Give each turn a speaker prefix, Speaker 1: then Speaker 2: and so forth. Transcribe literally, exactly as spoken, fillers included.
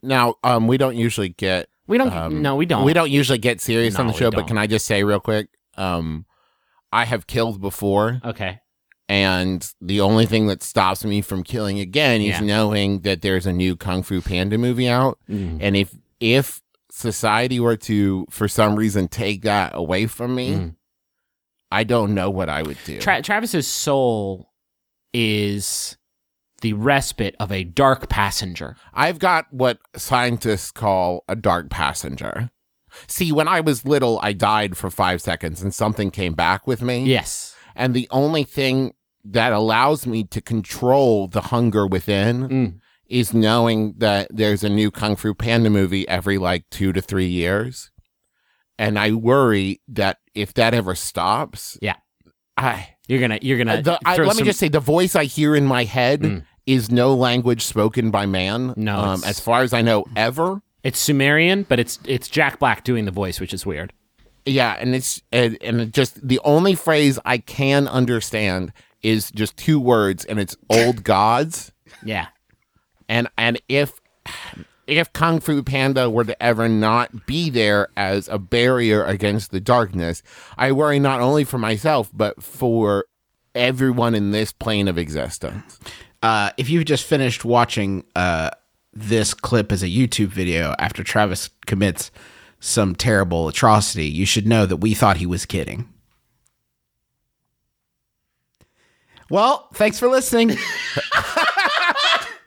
Speaker 1: Now, um, we don't usually get.
Speaker 2: We don't.
Speaker 1: Um,
Speaker 2: no, we don't.
Speaker 1: We don't usually get serious
Speaker 2: No,
Speaker 1: on the
Speaker 2: we
Speaker 1: show. But
Speaker 2: don't.
Speaker 1: can I just say real quick? Um, I have killed before,
Speaker 2: Okay.
Speaker 1: and the only thing that stops me from killing again is
Speaker 2: Yeah.
Speaker 1: knowing that there's a new Kung Fu Panda movie out,
Speaker 2: Mm.
Speaker 1: and if if society were to, for some reason, take that away from me,
Speaker 2: Mm.
Speaker 1: I don't know what I would do.
Speaker 2: Tra- Travis's soul is the respite of a dark passenger.
Speaker 1: I've got what scientists call a dark passenger. See, when I was little, I died for five seconds and something came back with me.
Speaker 2: Yes.
Speaker 1: And the only thing that allows me to control the hunger within
Speaker 2: Mm.
Speaker 1: is knowing that there's a new Kung Fu Panda movie every like two to three years. And I worry that if that ever stops,
Speaker 2: Yeah.
Speaker 1: I,
Speaker 2: You're gonna. You're gonna.
Speaker 1: the, I
Speaker 2: throw
Speaker 1: let me
Speaker 2: some-
Speaker 1: just say the voice I hear in my head
Speaker 2: Mm.
Speaker 1: is no language spoken by man.
Speaker 2: No,
Speaker 1: um,
Speaker 2: it's-
Speaker 1: as far as I know, ever.
Speaker 2: It's Sumerian, but it's it's Jack Black doing the voice, which is weird.
Speaker 1: Yeah, and it's and, and it just the only phrase I can understand is just two words, and it's "old gods."
Speaker 2: Yeah.
Speaker 1: And and if if Kung Fu Panda were to ever not be there as a barrier against the darkness, I worry not only for myself but for everyone in this plane of existence.
Speaker 3: Uh, if you've just finished watching uh, this clip as a YouTube video after Travis commits some terrible atrocity, you should know that we thought he was kidding. Well, thanks for listening.